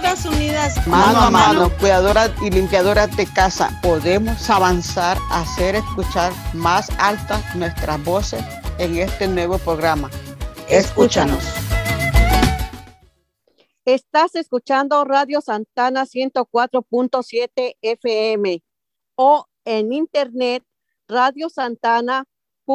todas unidas, mano a mano, cuidadoras y limpiadoras de casa, podemos avanzar a hacer escuchar más altas nuestras voces en este nuevo programa. Escúchanos. Estás escuchando Radio Santana 104.7 FM o en internet radiosantana.org.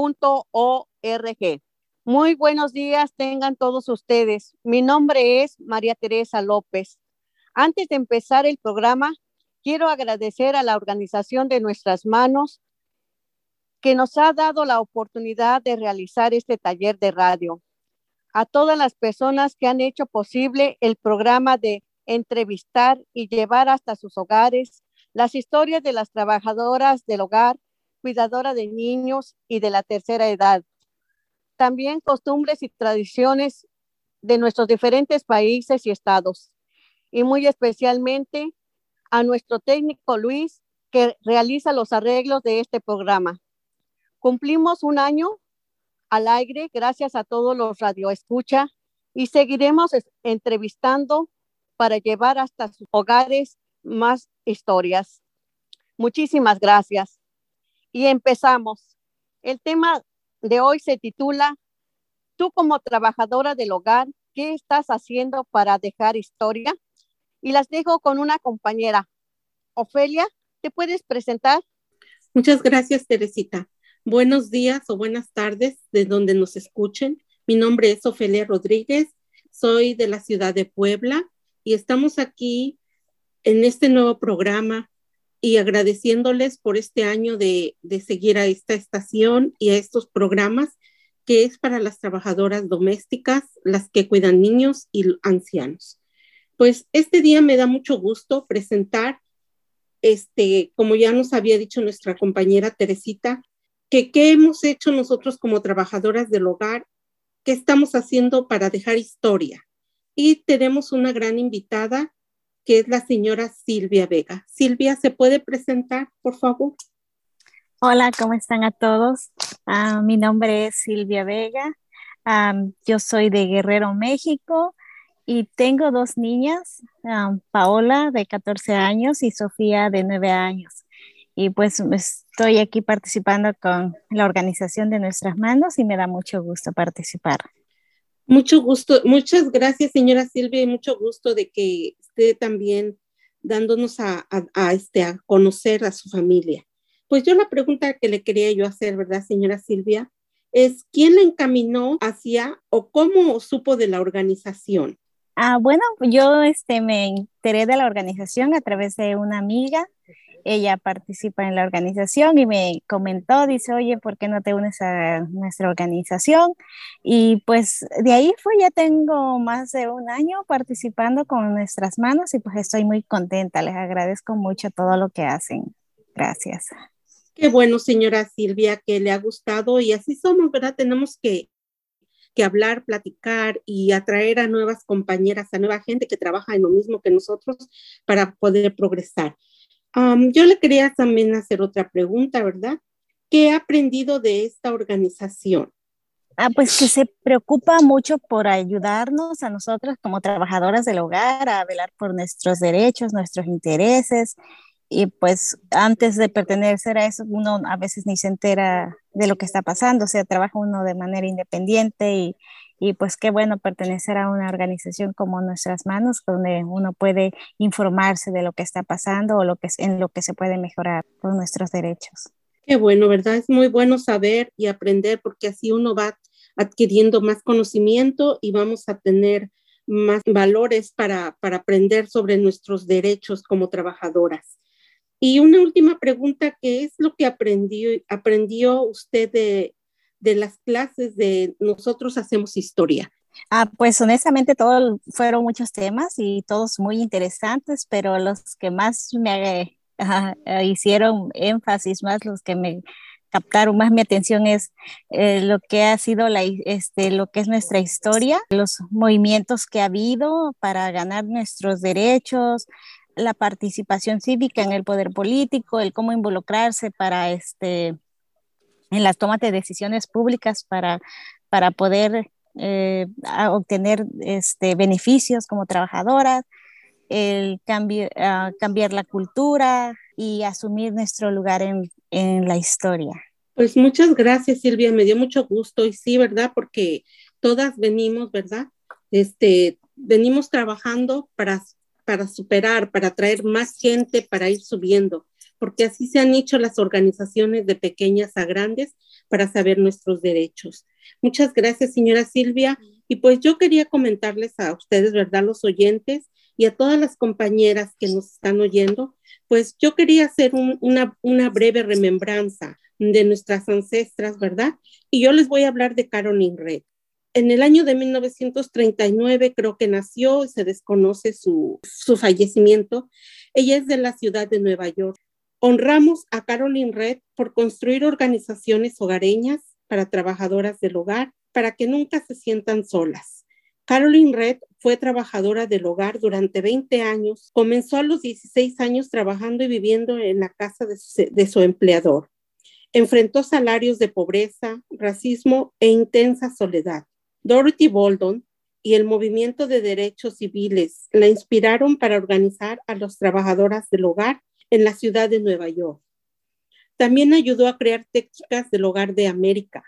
Muy buenos días tengan todos ustedes. Mi nombre es María Teresa López. Antes de empezar el programa, quiero agradecer a la organización de Nuestras Manos que nos ha dado la oportunidad de realizar este taller de radio. A todas las personas que han hecho posible el programa de entrevistar y llevar hasta sus hogares las historias de las trabajadoras del hogar, cuidadoras de niños y de la tercera edad. También costumbres y tradiciones de nuestros diferentes países y estados. Y muy especialmente a nuestro técnico Luis, que realiza los arreglos de este programa. Cumplimos un año al aire gracias a todos los radioescucha y seguiremos entrevistando para llevar hasta sus hogares más historias. Muchísimas gracias. Y empezamos. El tema de hoy se titula Tú como trabajadora del hogar, ¿qué estás haciendo para dejar historia? Y las dejo con una compañera. Ofelia, ¿te puedes presentar? Muchas gracias, Teresita. Buenos días o buenas tardes de donde nos escuchen. Mi nombre es Ofelia Rodríguez, soy de la ciudad de Puebla y estamos aquí en este nuevo programa y agradeciéndoles por este año de seguir a esta estación y a estos programas que es para las trabajadoras domésticas, las que cuidan niños y ancianos. Pues este día me da mucho gusto presentar, como ya nos había dicho nuestra compañera Teresita, que qué hemos hecho nosotros como trabajadoras del hogar, qué estamos haciendo para dejar historia. Y tenemos una gran invitada, que es la señora Silvia Vega. Silvia, ¿se puede presentar, por favor? Hola, ¿cómo están a todos? Mi nombre es Silvia Vega. Yo soy de Guerrero, México, y tengo dos niñas, Paola, de 14 años, y Sofía, de 9 años. Y pues estoy aquí participando con la organización de Nuestras Manos y me da mucho gusto participar. Mucho gusto, muchas gracias, señora Silvia, y mucho gusto de que esté también dándonos a conocer a su familia. Pues yo la pregunta que le quería yo hacer, ¿verdad, señora Silvia? Es, ¿quién la encaminó hacia o cómo supo de la organización? Bueno, yo me enteré de la organización a través de una amiga. Ella participa en la organización y me comentó, dice, oye, ¿por qué no te unes a nuestra organización? Y pues de ahí ya tengo más de un año participando con Nuestras Manos y pues estoy muy contenta, les agradezco mucho todo lo que hacen. Gracias. Qué bueno, señora Silvia, que le ha gustado y así somos, ¿verdad? Tenemos que hablar, platicar y atraer a nuevas compañeras, a nueva gente que trabaja en lo mismo que nosotros para poder progresar. Yo le quería también hacer otra pregunta, ¿verdad? ¿Qué ha aprendido de esta organización? Pues que se preocupa mucho por ayudarnos a nosotros como trabajadoras del hogar a velar por nuestros derechos, nuestros intereses. Y pues antes de pertenecer a eso, uno a veces ni se entera de lo que está pasando, o sea, trabaja uno de manera independiente y pues qué bueno pertenecer a una organización como Nuestras Manos, donde uno puede informarse de lo que está pasando o en lo que se puede mejorar por nuestros derechos. Qué bueno, ¿verdad? Es muy bueno saber y aprender porque así uno va adquiriendo más conocimiento y vamos a tener más valores para aprender sobre nuestros derechos como trabajadoras. Y una última pregunta, ¿qué es lo que aprendió usted de las clases de Nosotros Hacemos Historia? Pues honestamente todos fueron muchos temas y todos muy interesantes, pero los que más me hicieron énfasis, más los que me captaron más mi atención es lo que ha sido lo que es nuestra historia, los movimientos que ha habido para ganar nuestros derechos, la participación cívica en el poder político, el cómo involucrarse para en las tomas de decisiones públicas para poder obtener beneficios como trabajadoras. el cambio, cambiar la cultura y asumir nuestro lugar en la historia. Pues muchas gracias, Silvia, me dio mucho gusto y sí, ¿verdad? Porque todas venimos, ¿verdad? Venimos trabajando para superar, para traer más gente, para ir subiendo, porque así se han hecho las organizaciones de pequeñas a grandes para saber nuestros derechos. Muchas gracias, señora Silvia. Y pues yo quería comentarles a ustedes, ¿verdad? Los oyentes y a todas las compañeras que nos están oyendo, pues yo quería hacer una breve remembranza de nuestras ancestras, ¿verdad? Y yo les voy a hablar de Carolyn Redd. En el año de 1939 creo que nació, se desconoce su fallecimiento. Ella es de la ciudad de Nueva York. Honramos a Carolyn Redd por construir organizaciones hogareñas para trabajadoras del hogar, para que nunca se sientan solas. Carolyn Redd fue trabajadora del hogar durante 20 años. Comenzó a los 16 años trabajando y viviendo en la casa de su empleador. Enfrentó salarios de pobreza, racismo e intensa soledad. Dorothy Bolden y el movimiento de derechos civiles la inspiraron para organizar a las trabajadoras del hogar en la ciudad de Nueva York. También ayudó a crear Técnicas del Hogar de América,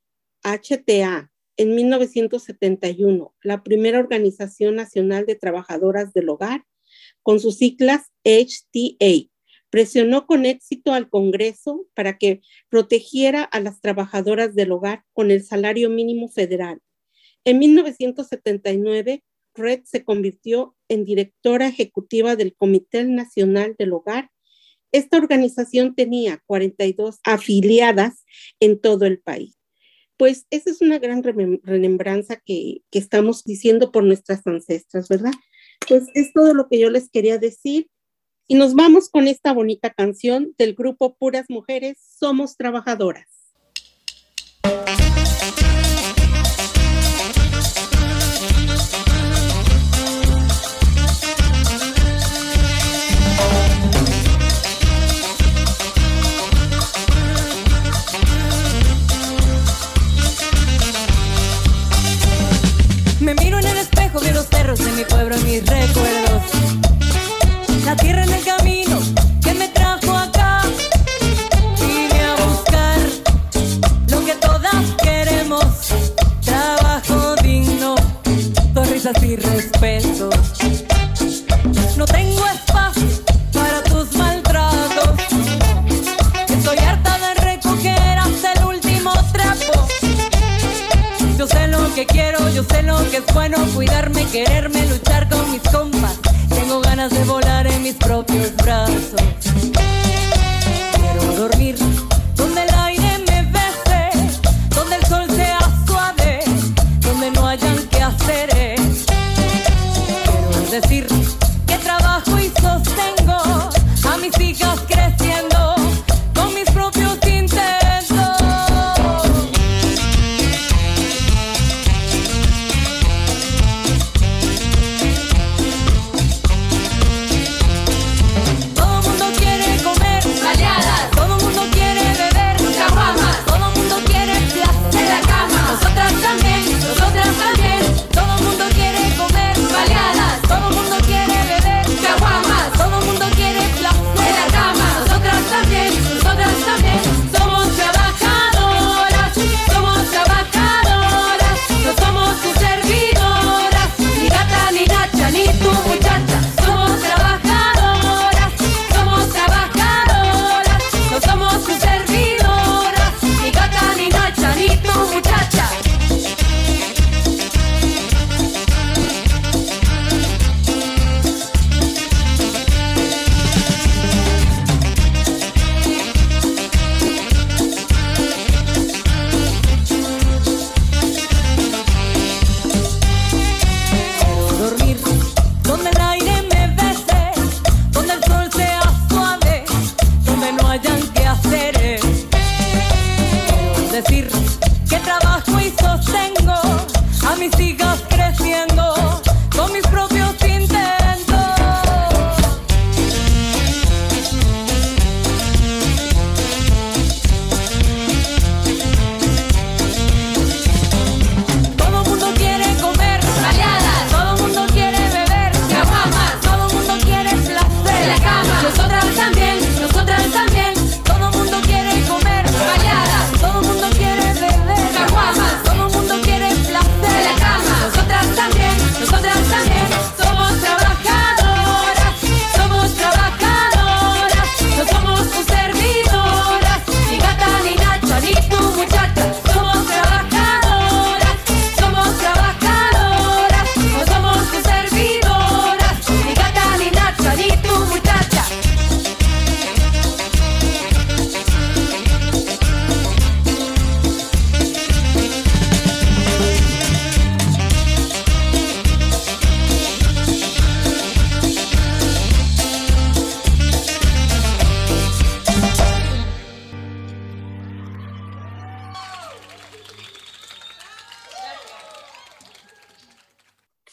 HTA, en 1971, la primera organización nacional de trabajadoras del hogar, con sus siglas HTA. Presionó con éxito al Congreso para que protegiera a las trabajadoras del hogar con el salario mínimo federal. En 1979, Redd se convirtió en directora ejecutiva del Comité Nacional del Hogar. Esta organización tenía 42 afiliadas en todo el país. Pues esa es una gran remembranza que estamos diciendo por nuestras ancestras, ¿verdad? Pues es todo lo que yo les quería decir. Y nos vamos con esta bonita canción del grupo Puras Mujeres, Somos Trabajadoras. Me miro en el espejo de los cerros de mi pueblo y mis recuerdos. La tierra en el camino que me trajo acá. Vine a buscar lo que todas queremos. Trabajo digno, con risas y respeto. No tengo espacio para tus maltratos. Estoy harta de recoger hasta el último trapo. Yo sé lo que quiero, yo sé lo que es bueno. Cuidarme, quererme, luchar con mis compas. Tengo ganas de volar en mis propios brazos. Quiero dormir donde el aire me bese, donde el sol sea suave, donde no hayan quehaceres. Quiero decir que trabajo y sostengo a mis hijas creciendo con mis propios intentos. Todo mundo quiere comer baleadas, todo mundo quiere beber caguamas, todo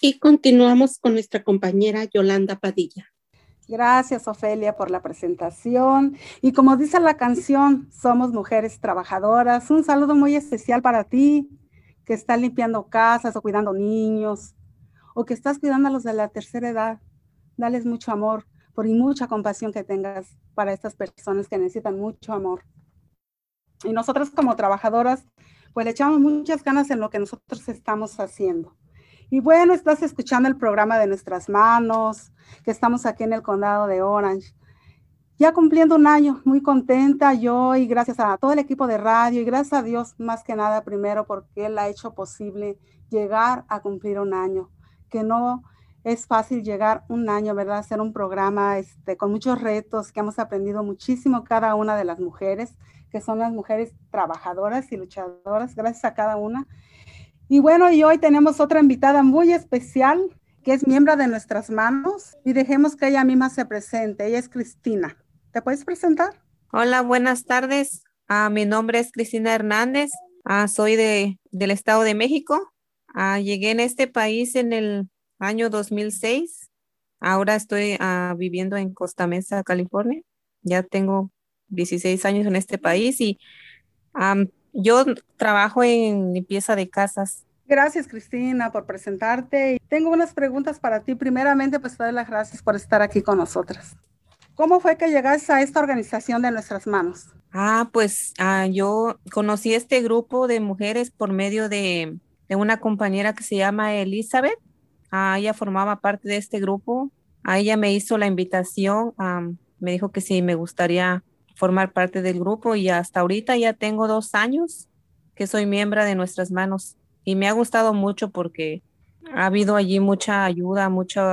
Y continuamos con nuestra compañera Yolanda Padilla. Gracias, Ofelia, por la presentación. Y como dice la canción, somos mujeres trabajadoras. Un saludo muy especial para ti, que estás limpiando casas o cuidando niños, o que estás cuidando a los de la tercera edad. Dales mucho amor y mucha compasión que tengas para estas personas que necesitan mucho amor. Y nosotros como trabajadoras, pues le echamos muchas ganas en lo que nosotros estamos haciendo. Y bueno, estás escuchando el programa de Nuestras Manos, que estamos aquí en el condado de Orange. Ya cumpliendo un año, muy contenta yo y gracias a todo el equipo de radio y gracias a Dios más que nada primero porque Él ha hecho posible llegar a cumplir un año, que no es fácil llegar un año, ¿verdad? Hacer un programa con muchos retos que hemos aprendido muchísimo cada una de las mujeres, que son las mujeres trabajadoras y luchadoras, gracias a cada una. Y bueno, y hoy tenemos otra invitada muy especial, que es miembro de Nuestras Manos, y dejemos que ella misma se presente. Ella es Cristina. ¿Te puedes presentar? Hola, buenas tardes. Mi nombre es Cristina Hernández. Soy del Estado de México. Llegué en este país en el año 2006. Ahora estoy viviendo en Costa Mesa, California. Ya tengo 16 años en este país y yo trabajo en limpieza de casas. Gracias, Cristina, por presentarte. Tengo unas preguntas para ti. Primeramente, pues te doy las gracias por estar aquí con nosotras. ¿Cómo fue que llegaste a esta organización de Nuestras Manos? Yo conocí este grupo de mujeres por medio de una compañera que se llama Elizabeth. Ella formaba parte de este grupo. Ella me hizo la invitación. Me dijo que sí, me gustaría formar parte del grupo y hasta ahorita ya tengo 2 años que soy miembro de Nuestras Manos y me ha gustado mucho porque ha habido allí mucha ayuda,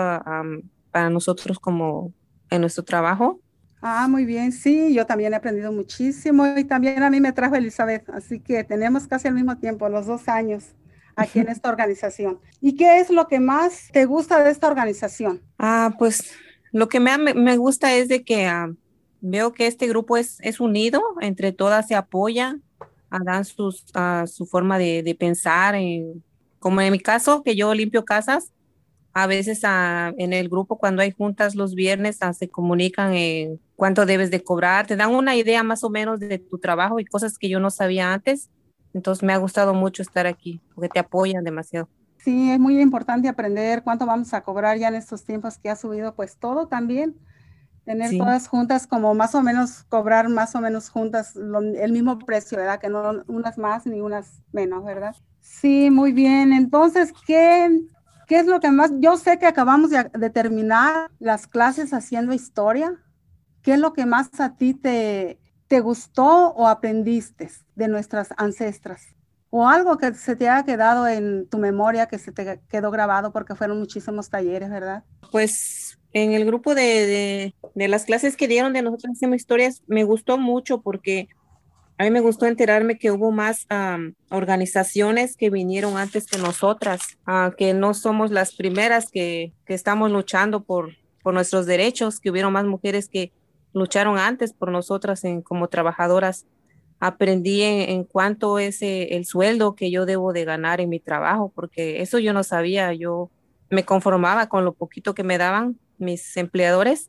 para nosotros como en nuestro trabajo. Muy bien, sí, yo también he aprendido muchísimo y también a mí me trajo Elizabeth, así que tenemos casi al mismo tiempo, los 2 años aquí en esta organización. ¿Y qué es lo que más te gusta de esta organización? Pues lo que me gusta es de que veo que este grupo es unido, entre todas se apoyan, dan su forma de pensar, como en mi caso, que yo limpio casas. A veces en el grupo cuando hay juntas los viernes se comunican cuánto debes de cobrar, te dan una idea más o menos de tu trabajo y cosas que yo no sabía antes. Entonces me ha gustado mucho estar aquí porque te apoyan demasiado. Sí, es muy importante aprender cuánto vamos a cobrar ya en estos tiempos que ha subido pues todo también. Tener todas juntas como más o menos, cobrar más o menos juntas el mismo precio, ¿verdad? Que no unas más ni unas menos, ¿verdad? Sí, muy bien. Entonces, ¿qué es lo que más? Yo sé que acabamos de terminar las clases haciendo historia. ¿Qué es lo que más a ti te gustó o aprendiste de nuestras ancestras? O algo que se te haya quedado en tu memoria, que se te quedó grabado porque fueron muchísimos talleres, ¿verdad? Pues en el grupo de las clases que dieron de nosotros hacemos historias, me gustó mucho porque a mí me gustó enterarme que hubo más organizaciones que vinieron antes que nosotras, que no somos las primeras que estamos luchando por nuestros derechos, que hubieron más mujeres que lucharon antes por nosotras como trabajadoras. Aprendí en cuánto es el sueldo que yo debo de ganar en mi trabajo, porque eso yo no sabía. Yo me conformaba con lo poquito que me daban mis empleadores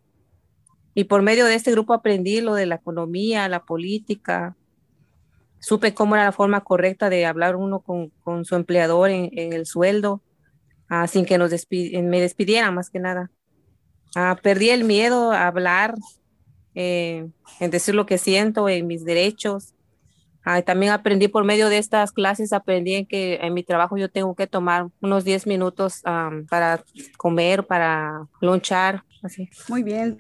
y por medio de este grupo aprendí lo de la economía, la política. Supe cómo era la forma correcta de hablar uno con su empleador en el sueldo, sin que me despidieran más que nada. Perdí el miedo a hablar, en decir lo que siento, en mis derechos. También aprendí por medio de estas clases, aprendí en que en mi trabajo yo tengo que tomar unos 10 minutos para comer, para lunchar, así. Muy bien.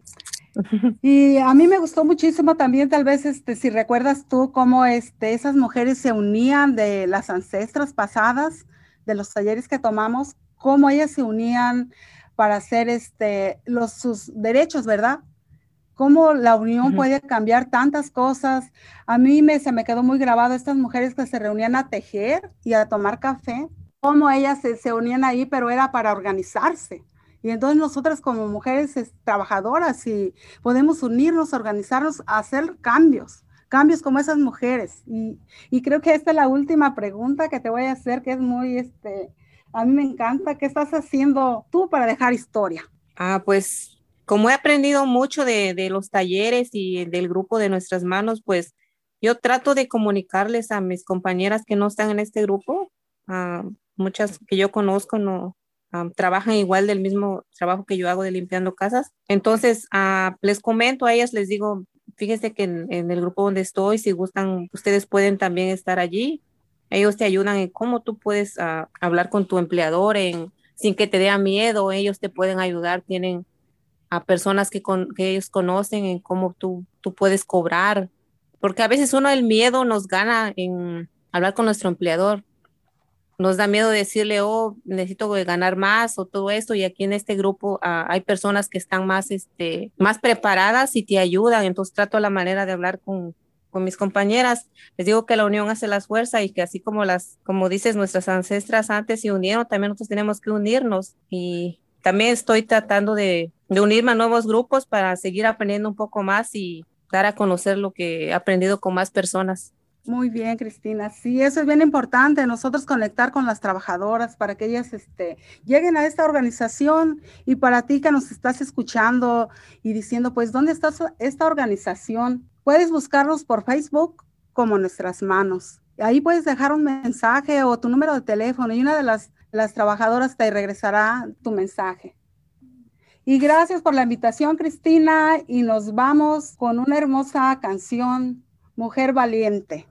Y a mí me gustó muchísimo también, tal vez, si recuerdas tú cómo esas mujeres se unían de las ancestras pasadas, de los talleres que tomamos, cómo ellas se unían para hacer sus derechos, ¿verdad? Cómo la unión puede cambiar tantas cosas. A mí se me quedó muy grabado estas mujeres que se reunían a tejer y a tomar café, cómo ellas se unían ahí, pero era para organizarse. Y entonces nosotras como mujeres trabajadoras y podemos unirnos, organizarnos, a hacer cambios como esas mujeres. Y creo que esta es la última pregunta que te voy a hacer, que es muy, A mí me encanta. ¿Qué estás haciendo tú para dejar historia? Pues como he aprendido mucho de los talleres y del grupo de Nuestras Manos, pues yo trato de comunicarles a mis compañeras que no están en este grupo. Muchas que yo conozco no trabajan igual del mismo trabajo que yo hago de limpiando casas. Entonces les comento a ellas, les digo, fíjense que en el grupo donde estoy, si gustan, ustedes pueden también estar allí. Ellos te ayudan en cómo tú puedes hablar con tu empleador sin que te dé miedo. Ellos te pueden ayudar, tienen a personas que ellos conocen en cómo tú puedes cobrar. Porque a veces el miedo nos gana en hablar con nuestro empleador. Nos da miedo decirle, necesito ganar más o todo esto. Y aquí en este grupo hay personas que están más preparadas y te ayudan. Entonces trato la manera de hablar con mis compañeras. Les digo que la unión hace la fuerza y que así como dices, nuestras ancestras antes se unieron, también nosotros tenemos que unirnos. Y también estoy tratando de unirme a nuevos grupos para seguir aprendiendo un poco más y dar a conocer lo que he aprendido con más personas. Muy bien, Cristina. Sí, eso es bien importante, nosotros conectar con las trabajadoras para que ellas lleguen a esta organización. Y para ti que nos estás escuchando y diciendo, pues, ¿dónde está esta organización? Puedes buscarnos por Facebook como Nuestras Manos. Ahí puedes dejar un mensaje o tu número de teléfono y una de las trabajadoras te regresará tu mensaje. Y gracias por la invitación, Cristina, y nos vamos con una hermosa canción, Mujer Valiente.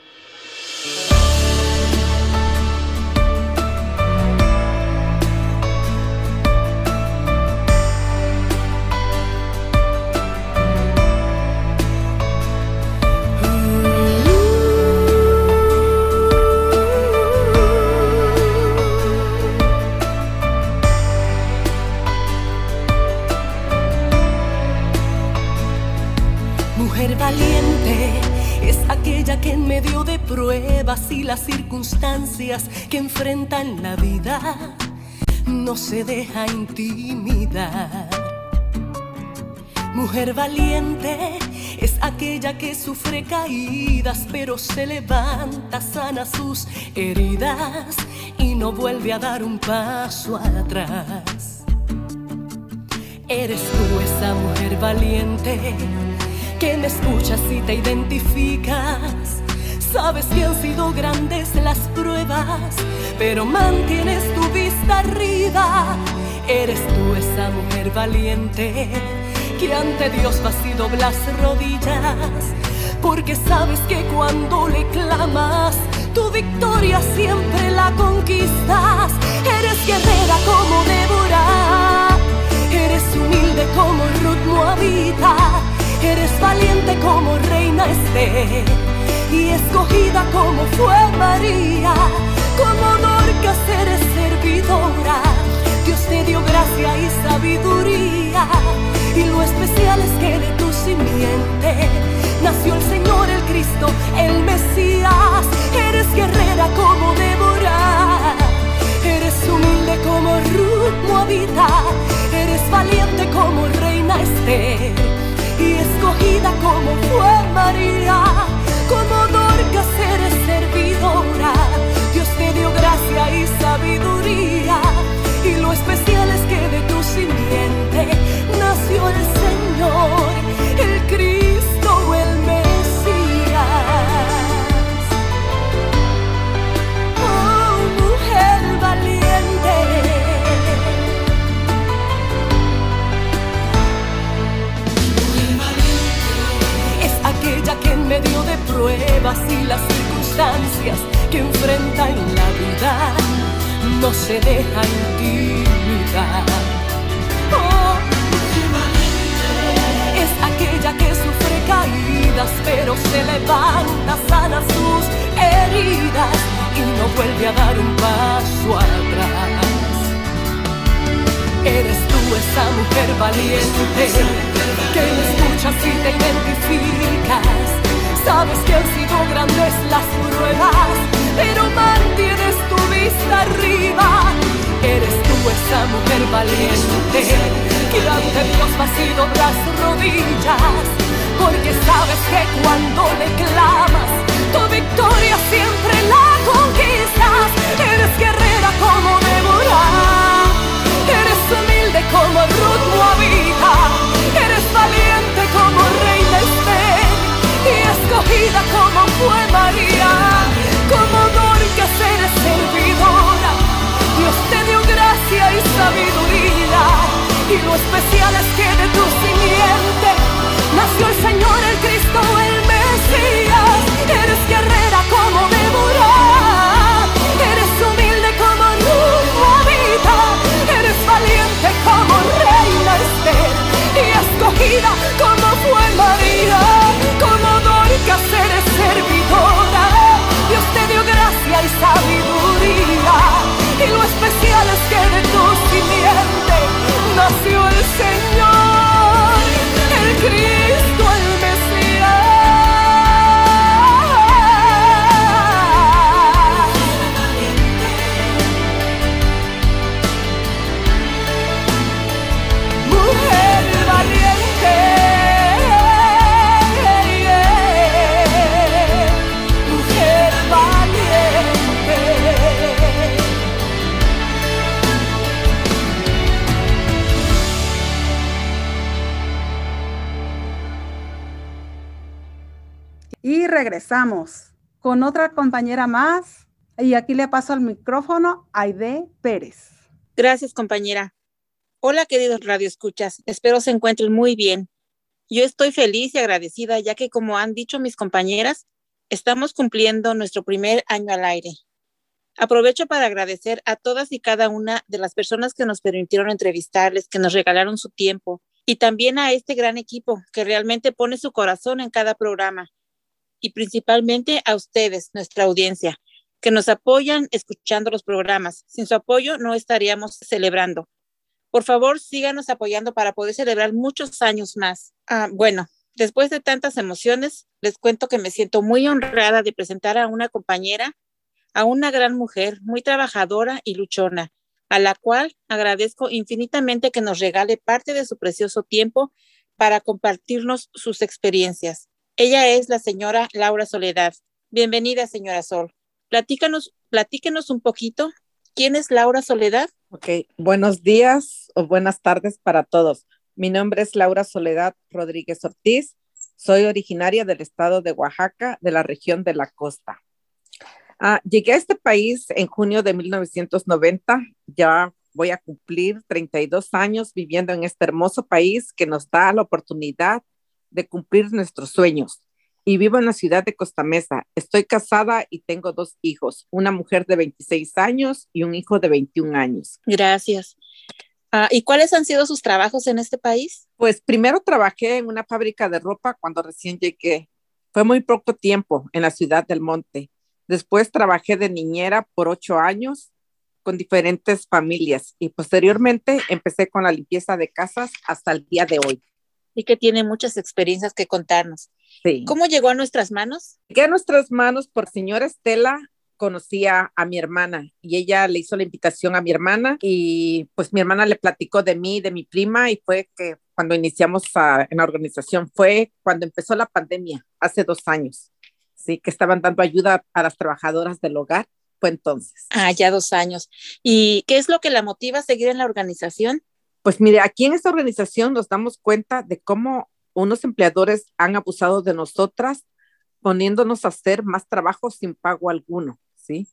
Mujer valiente es aquella que en medio de pruebas y las circunstancias que enfrenta en la vida no se deja intimidar. Mujer valiente es aquella que sufre caídas pero se levanta, sana sus heridas y no vuelve a dar un paso atrás. Eres tú esa mujer valiente que me escuchas y te identificas. Sabes que han sido grandes las pruebas, pero mantienes tu vista arriba. Eres tú esa mujer valiente que ante Dios vas y doblas rodillas, porque sabes que cuando le clamas, tu victoria siempre la conquistas. Eres guerrera como Débora, eres humilde como Ruth moabita. Eres valiente como reina Esther y escogida como fue María. Como Dorcas eres servidora, Dios te dio gracia y sabiduría. Y lo especial es que de tu simiente nació el Señor, el Cristo, el Mesías. Eres guerrera como Débora, eres humilde como Ruth moabita. Eres valiente como reina Esther y escogida como fue María. Como Dorcas eres servidora, Dios te dio gracia y sabiduría. Y lo especial es que de tu simiente nació el Señor, el Cristo, el Mesías. Oh, mujer valiente, aquella que en medio de pruebas y las circunstancias que enfrenta en la vida no se deja intimidar. Oh, es aquella que sufre caídas pero se levanta, sana sus heridas y no vuelve a dar un paso atrás. Eres tú esa mujer valiente que me escuchas y te identificas. Sabes que han sido grandes las pruebas, pero mantienes tu vista arriba. Eres tú esa mujer valiente que ante Dios vas y doblas rodillas, porque sabes que cuando le clamas, tu victoria siempre la conquistas. Eres guerrera como de especial es que de tu simiente nació el Señor, el Cristo, el Mesías. Eres guerrera como Débora, eres humilde como Ruth Moabita, eres valiente como Reina Esther y escogida como fue María. Como Dorcas eres servidora, Dios te dio gracia y sabiduría, y lo especial es que de tu simiente nació el Señor, el Cristo, el Mesías. Mujer valiente, mujer valiente. Y regresamos con otra compañera más. Y aquí le paso el micrófono a Aide Pérez. Gracias, compañera. Hola, queridos radioescuchas. Espero se encuentren muy bien. Yo estoy feliz y agradecida, ya que, como han dicho mis compañeras, estamos cumpliendo nuestro primer año al aire. Aprovecho para agradecer a todas y cada una de las personas que nos permitieron entrevistarles, que nos regalaron su tiempo, y también a este gran equipo que realmente pone su corazón en cada programa, y principalmente a ustedes, nuestra audiencia, que nos apoyan escuchando los programas. Sin su apoyo no estaríamos celebrando. Por favor, síganos apoyando para poder celebrar muchos años más. Bueno, después de tantas emociones, les cuento que me siento muy honrada de presentar a una compañera, a una gran mujer, muy trabajadora y luchona, a la cual agradezco infinitamente que nos regale parte de su precioso tiempo para compartirnos sus experiencias. Ella es la señora Laura Soledad. Bienvenida, señora Sol. Platíquenos un poquito. ¿Quién es Laura Soledad? Ok, buenos días o buenas tardes para todos. Mi nombre es Laura Soledad Rodríguez Ortiz. Soy originaria del estado de Oaxaca, de la región de la costa. Llegué a este país en junio de 1990. Ya voy a cumplir 32 años viviendo en este hermoso país que nos da la oportunidad de cumplir nuestros sueños. Y vivo en la ciudad de Costa Mesa. Estoy casada y tengo 2 hijos, una mujer de 26 años y un hijo de 21 años. Gracias. ¿Y cuáles han sido sus trabajos en este país? Pues primero trabajé en una fábrica de ropa cuando recién llegué. Fue muy poco tiempo en la ciudad del Monte. Después trabajé de niñera por 8 años con diferentes familias y posteriormente empecé con la limpieza de casas hasta el día de hoy. Y que tiene muchas experiencias que contarnos. Sí. ¿Cómo llegó a nuestras manos? Llegué a nuestras manos por señora Estela. Conocía a mi hermana y ella le hizo la invitación a mi hermana y pues mi hermana le platicó de mí, de mi prima, y fue que cuando iniciamos en la organización fue cuando empezó la pandemia, hace 2 años, sí, que estaban dando ayuda a las trabajadoras del hogar, fue entonces. Ya 2 años. ¿Y qué es lo que la motiva a seguir en la organización? Pues mire, aquí en esta organización nos damos cuenta de cómo unos empleadores han abusado de nosotras, poniéndonos a hacer más trabajo sin pago alguno, ¿sí?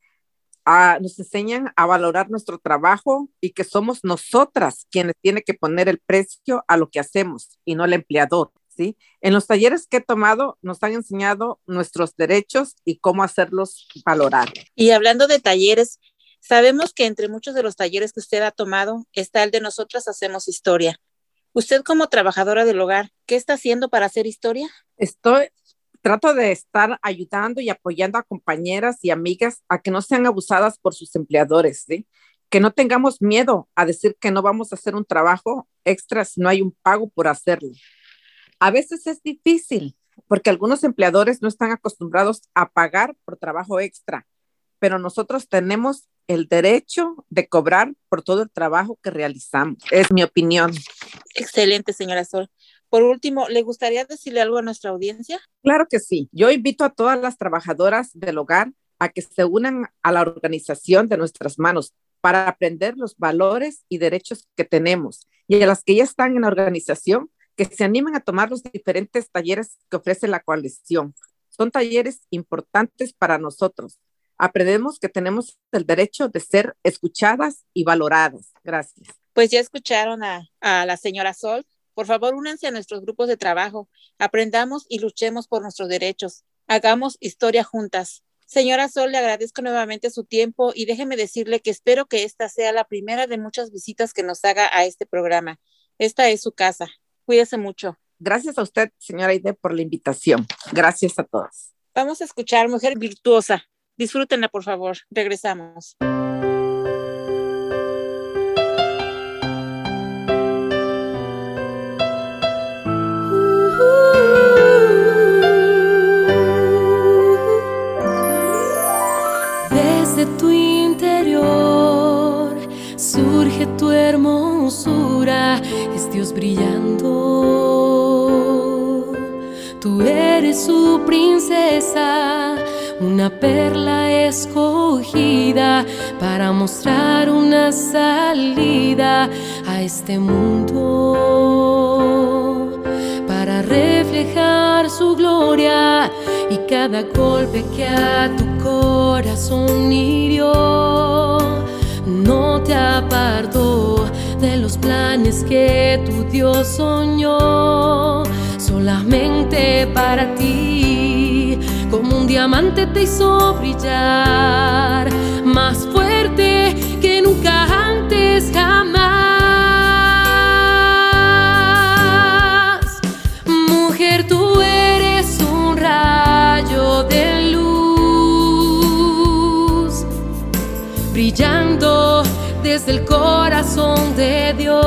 Nos enseñan a valorar nuestro trabajo y que somos nosotras quienes tienen que poner el precio a lo que hacemos y no el empleador, ¿sí? En los talleres que he tomado nos han enseñado nuestros derechos y cómo hacerlos valorar. Y hablando de talleres, sabemos que entre muchos de los talleres que usted ha tomado está el de Nosotras Hacemos Historia. Usted, como trabajadora del hogar, ¿qué está haciendo para hacer historia? Trato de estar ayudando y apoyando a compañeras y amigas a que no sean abusadas por sus empleadores, ¿sí? Que no tengamos miedo a decir que no vamos a hacer un trabajo extra si no hay un pago por hacerlo. A veces es difícil porque algunos empleadores no están acostumbrados a pagar por trabajo extra, pero nosotros tenemos el derecho de cobrar por todo el trabajo que realizamos. Es mi opinión. Excelente, señora Sol. Por último, ¿le gustaría decirle algo a nuestra audiencia? Claro que sí. Yo invito a todas las trabajadoras del hogar a que se unan a la organización de Nuestras Manos para aprender los valores y derechos que tenemos. Y a las que ya están en la organización, que se animen a tomar los diferentes talleres que ofrece la coalición. Son talleres importantes para nosotros. Aprendemos que tenemos el derecho de ser escuchadas y valoradas. Gracias. Pues ya escucharon a la señora Sol. Por favor, únanse a nuestros grupos de trabajo. Aprendamos y luchemos por nuestros derechos. Hagamos historia juntas. Señora Sol, le agradezco nuevamente su tiempo y déjeme decirle que espero que esta sea la primera de muchas visitas que nos haga a este programa. Esta es su casa. Cuídese mucho. Gracias a usted, señora Aide, por la invitación. Gracias a todos. Vamos a escuchar Mujer Virtuosa. Disfrútenla, por favor. Regresamos. Desde tu interior surge tu hermosura, es Dios brillando. Tú eres su princesa, una perla escogida para mostrar una salida a este mundo, para reflejar su gloria. Y cada golpe que a tu corazón hirió no te apartó de los planes que tu Dios soñó. Solamente para ti, como un diamante te hizo brillar, más fuerte que nunca antes jamás. Mujer, tú eres un rayo de luz, brillando desde el corazón de Dios.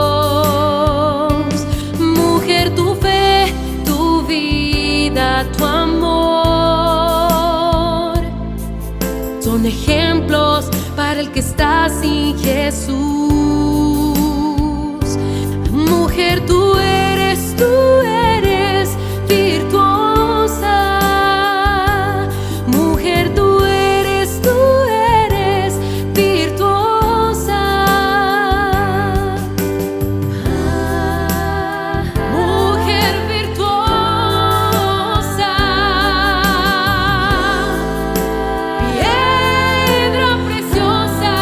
Mujer, tu fe, tu vida, tu amor son ejemplos para el que está sin Jesús. Mujer, tú eres virtuosa. Mujer, tú eres virtuosa. Mujer virtuosa, piedra preciosa,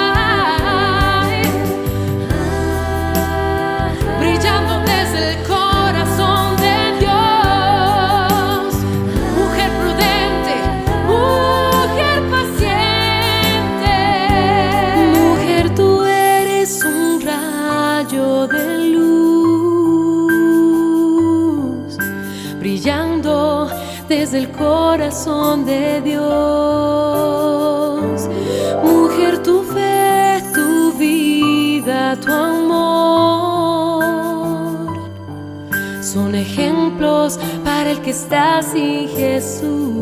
brillando desde el corazón de Dios. Mujer prudente, mujer paciente. Mujer, tú eres un rayo de luz, brillando desde el corazón de Dios. Mujer, tu fe, tu vida, tu amor son ejemplos para el que está sin Jesús.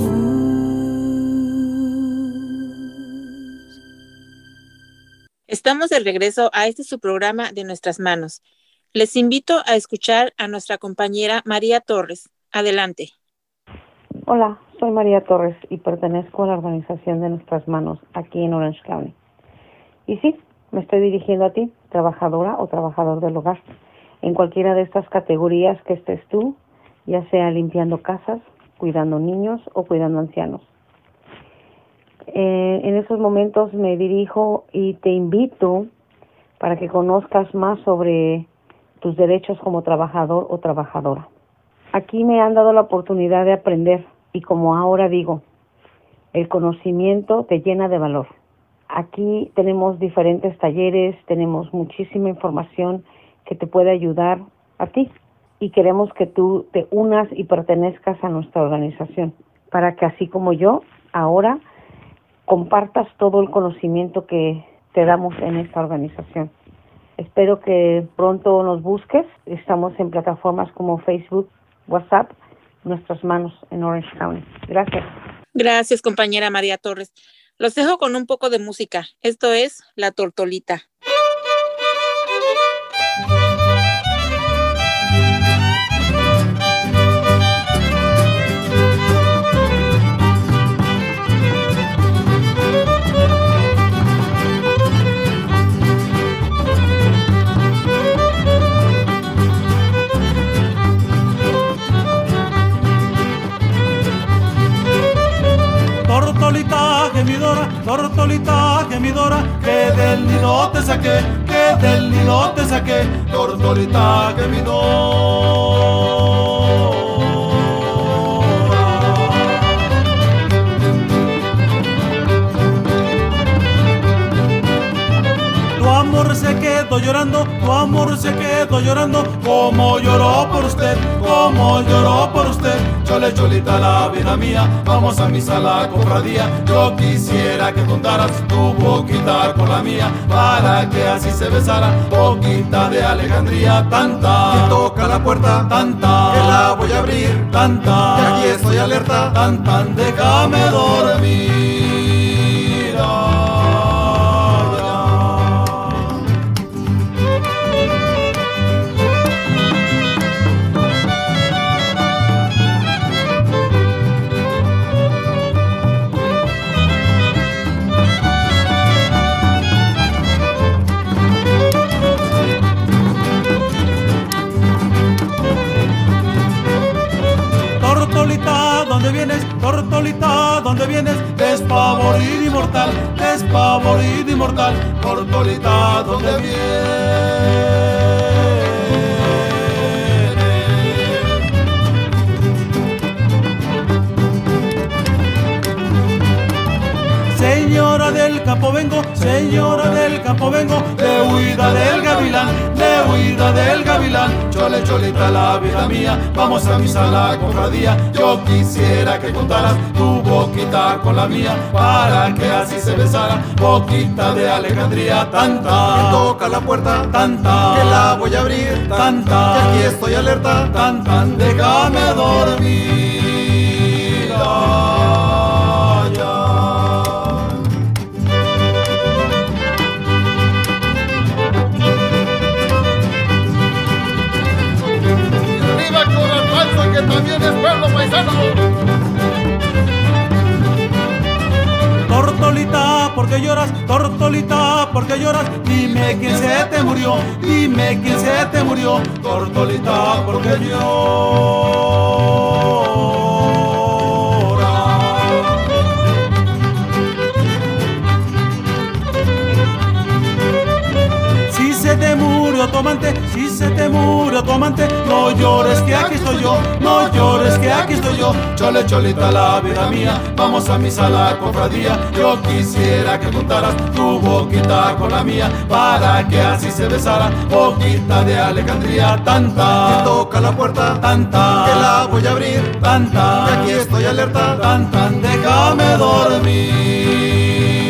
Estamos de regreso a este su programa de Nuestras Manos. Les invito a escuchar a nuestra compañera María Torres. Adelante. Hola, soy María Torres y pertenezco a la organización de Nuestras Manos aquí en Orange County. Y sí, me estoy dirigiendo a ti, trabajadora o trabajador del hogar, en cualquiera de estas categorías que estés tú, ya sea limpiando casas, cuidando niños o cuidando ancianos. En estos momentos me dirijo y te invito para que conozcas más sobre tus derechos como trabajador o trabajadora. Aquí me han dado la oportunidad de aprender y, como ahora digo, el conocimiento te llena de valor. Aquí tenemos diferentes talleres, tenemos muchísima información que te puede ayudar a ti y queremos que tú te unas y pertenezcas a nuestra organización para que, así como yo, ahora compartas todo el conocimiento que te damos en esta organización. Espero que pronto nos busques. Estamos en plataformas como Facebook, WhatsApp, Nuestras Manos en Orange County. Gracias. Gracias, compañera María Torres. Los dejo con un poco de música. Esto es La Tortolita. Tortolita Tortolita gemidora, tortolita gemidora, que del nido te saqué, que del nido te saqué, tortolita gemidora. Tu amor se quedó llorando, tu amor se quedó llorando, como lloró por usted, como lloró por usted. Chole, cholita, la vida mía, vamos a misa, la cofradía. Yo quisiera que juntaras tu boquita con la mía, para que así se besara, boquita de Alejandría. Tanta, que toca la puerta, tanta, que la voy a abrir, tanta, que aquí estoy alerta, tan, déjame dormir. Tortolita, ¿dónde vienes? Tortolita, ¿dónde vienes? Despavorida y mortal, despavorida y mortal. Tortolita, ¿dónde vienes? Señora del campo vengo, señora del campo vengo, de huida del gavilán, de huida del gavilán. Chole, cholita, la vida mía, vamos a misa, la cofradía. Yo quisiera que juntaras tu boquita con la mía, para que así se besara, boquita de Alejandría. Tanta, que toca la puerta, tanta, que la voy a abrir, tanta, que aquí estoy alerta, tan, déjame dormir. Que también es pueblo paisano. Tortolita, ¿por qué lloras? Tortolita, ¿por qué lloras? Dime quién se te murió, dime quién se te murió. Tortolita, ¿por qué lloras? Si se te murió tu amante, si se te murió tu amante, no llores que aquí estoy yo, no llores que aquí estoy yo. Chole, cholita, la vida mía, vamos a misa, la cofradía. Yo quisiera que juntaras tu boquita con la mía, para que así se besara, boquita de Alejandría. Tanta, que toca la puerta, tanta, que la voy a abrir, tanta, que aquí estoy alerta, tan, déjame dormir.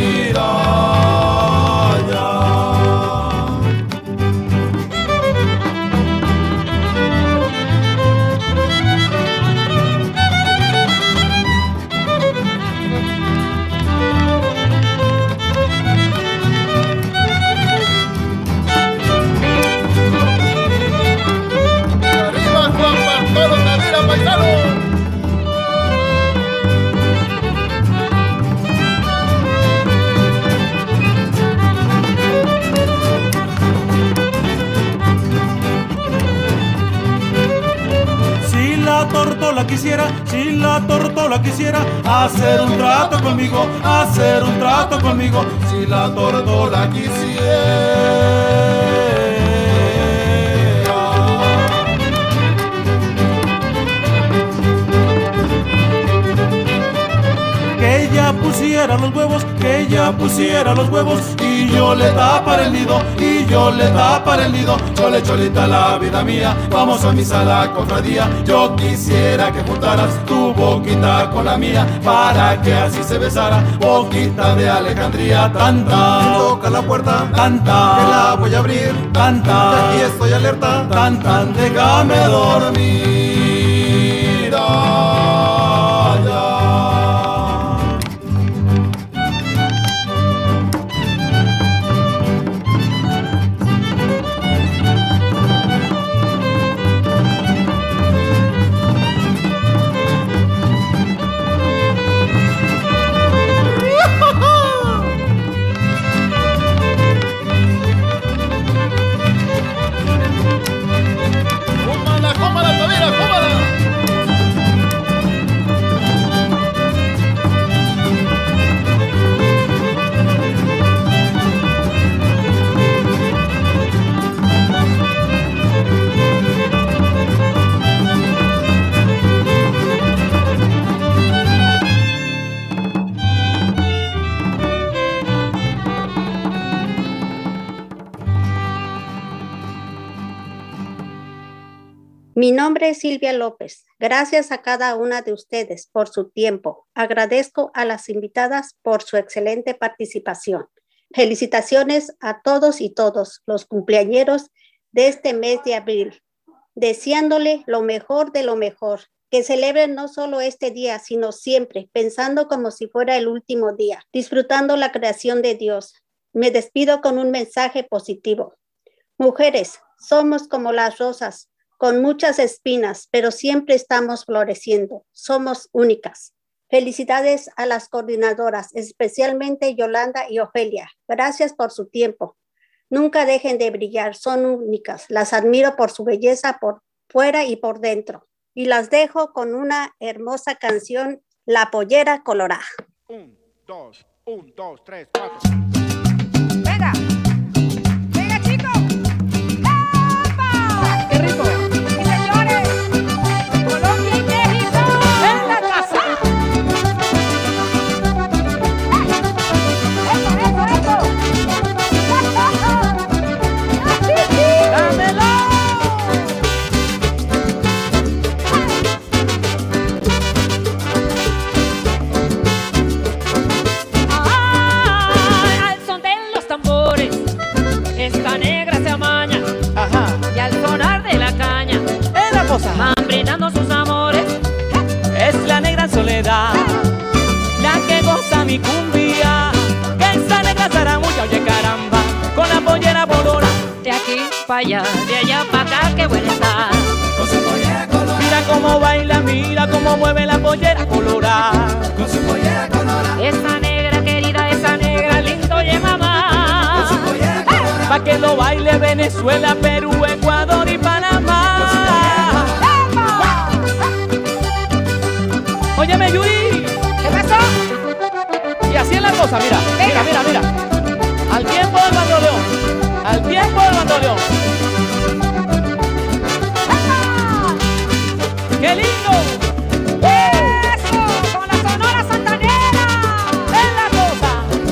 Si la tortola quisiera hacer un trato conmigo, hacer un trato conmigo, si la tortola quisiera. Que ella pusiera los huevos, que ella pusiera los huevos, y yo le tapara el nido, y yo le tapara el nido. Chole, cholita, la vida mía, vamos a misa, la cofradía. Yo quisiera que juntaras tu boquita con la mía, para que así se besara, boquita de Alejandría. Tanta, que toca la puerta, tanta, que la voy a abrir, tanta, que aquí estoy alerta, tan, déjame dormir. ¡Cómala, Tavira! Mi nombre es Silvia López. Gracias a cada una de ustedes por su tiempo. Agradezco a las invitadas por su excelente participación. Felicitaciones a todos y todos los cumpleañeros de este mes de abril, deseándole lo mejor de lo mejor, que celebren no solo este día, sino siempre, pensando como si fuera el último día, disfrutando la creación de Dios. Me despido con un mensaje positivo. Mujeres, somos como las rosas, con muchas espinas, pero siempre estamos floreciendo. Somos únicas. Felicidades a las coordinadoras, especialmente Yolanda y Ofelia. Gracias por su tiempo. Nunca dejen de brillar, son únicas. Las admiro por su belleza por fuera y por dentro. Y las dejo con una hermosa canción, La Pollera Colorada. 1, 2, 3, 4. ¡Venga! ¡Venga, chicos! ¡Epa! ¡Qué rico! ¡Sí, señores! ¡Colombia y México! ¡En la casa! ¡Eso! ¡Dámelo! Esta negra se amaña, ajá, y al sonar de la caña, es la cosa, van brindando sus amores. Es la negra Soledad, la que goza mi cumbia, que esa negra zaramulla, oye caramba, con la pollera colorada. De aquí para allá, de allá para acá, qué buena está. Con su pollera colorada. Mira cómo baila, mira cómo mueve la pollera colorada. Con su pollera colorada. Esa negra querida, esa negra lindo, oye mamá. Pa' que lo baile Venezuela, Perú, Ecuador y Panamá. Óyeme, Yuri. ¿Qué pasó? Y así es la cosa, mira. Venga. Mira. Al tiempo del bandoleón. Al tiempo del bandoleón. ¡Qué lindo! ¡Eso! ¡Con la Sonora Santanera! ¡Es la cosa!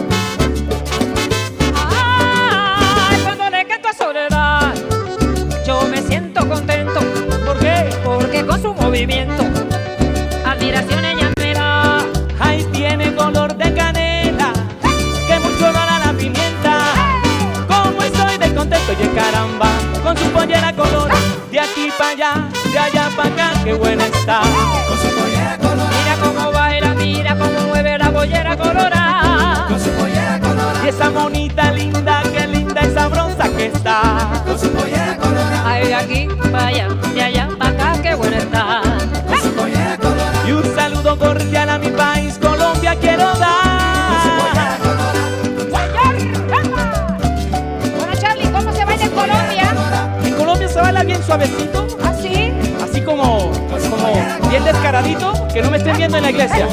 Soledad, yo me siento contento. ¿Por qué? Porque con su movimiento, admiración ella me da. Ahí tiene color de canela, que mucho olor a la pimienta. Como estoy de contento, oye caramba, con su pollera color. De aquí para allá, de allá para acá, qué buena está. Con su pollera color. Mira cómo baila, mira cómo mueve la pollera colorada. Con su pollera color. Y esa monita linda, qué linda y sabrosa que está. Con su pollera colorada. Ay, de aquí para allá, de allá para acá, qué buena está. Con su pollera colorada. Y un saludo cordial a mi país, Colombia, quiero dar. Con su pollera colorada. Señor, bueno, Charlie, ¿cómo se baila en Colombia? En Colombia se baila bien suavecito. ¿Ah, sí? Así como bien descaradito, que no me estén viendo en la iglesia.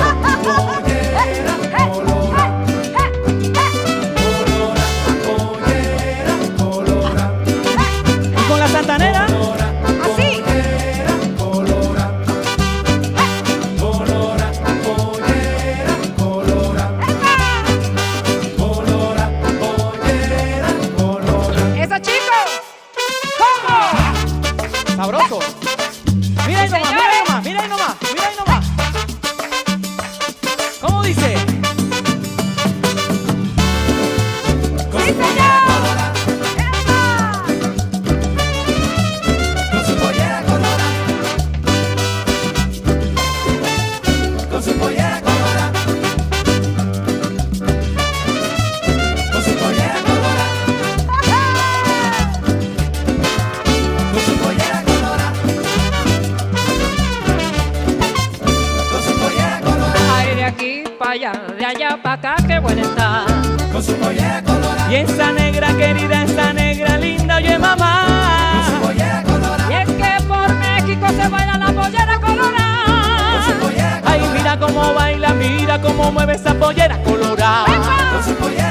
Y con la santanera. ¿Así? ¡Eso, chicos! ¿Cómo? Sabroso. Mira ahí nomás, mira ahí nomás, mira ahí nomás, mira ahí nomás. ¿Cómo dice? ¡Sí, señor! Con su pollera colorada. Con su pollera colorada. Con su pollera colorada. Con su pollera colorada. Con su pollera colorada. Ay, de aquí para allá, de allá para acá, qué buena está. Con su pollera colorada. Y esa negra querida, esa negra linda, oye mamá. Con su pollera colorada. Y es que por México se baila la pollera colorada. Con su pollera colorada. Ay, mira cómo baila, mira cómo mueve esa pollera colorada. Con su pollera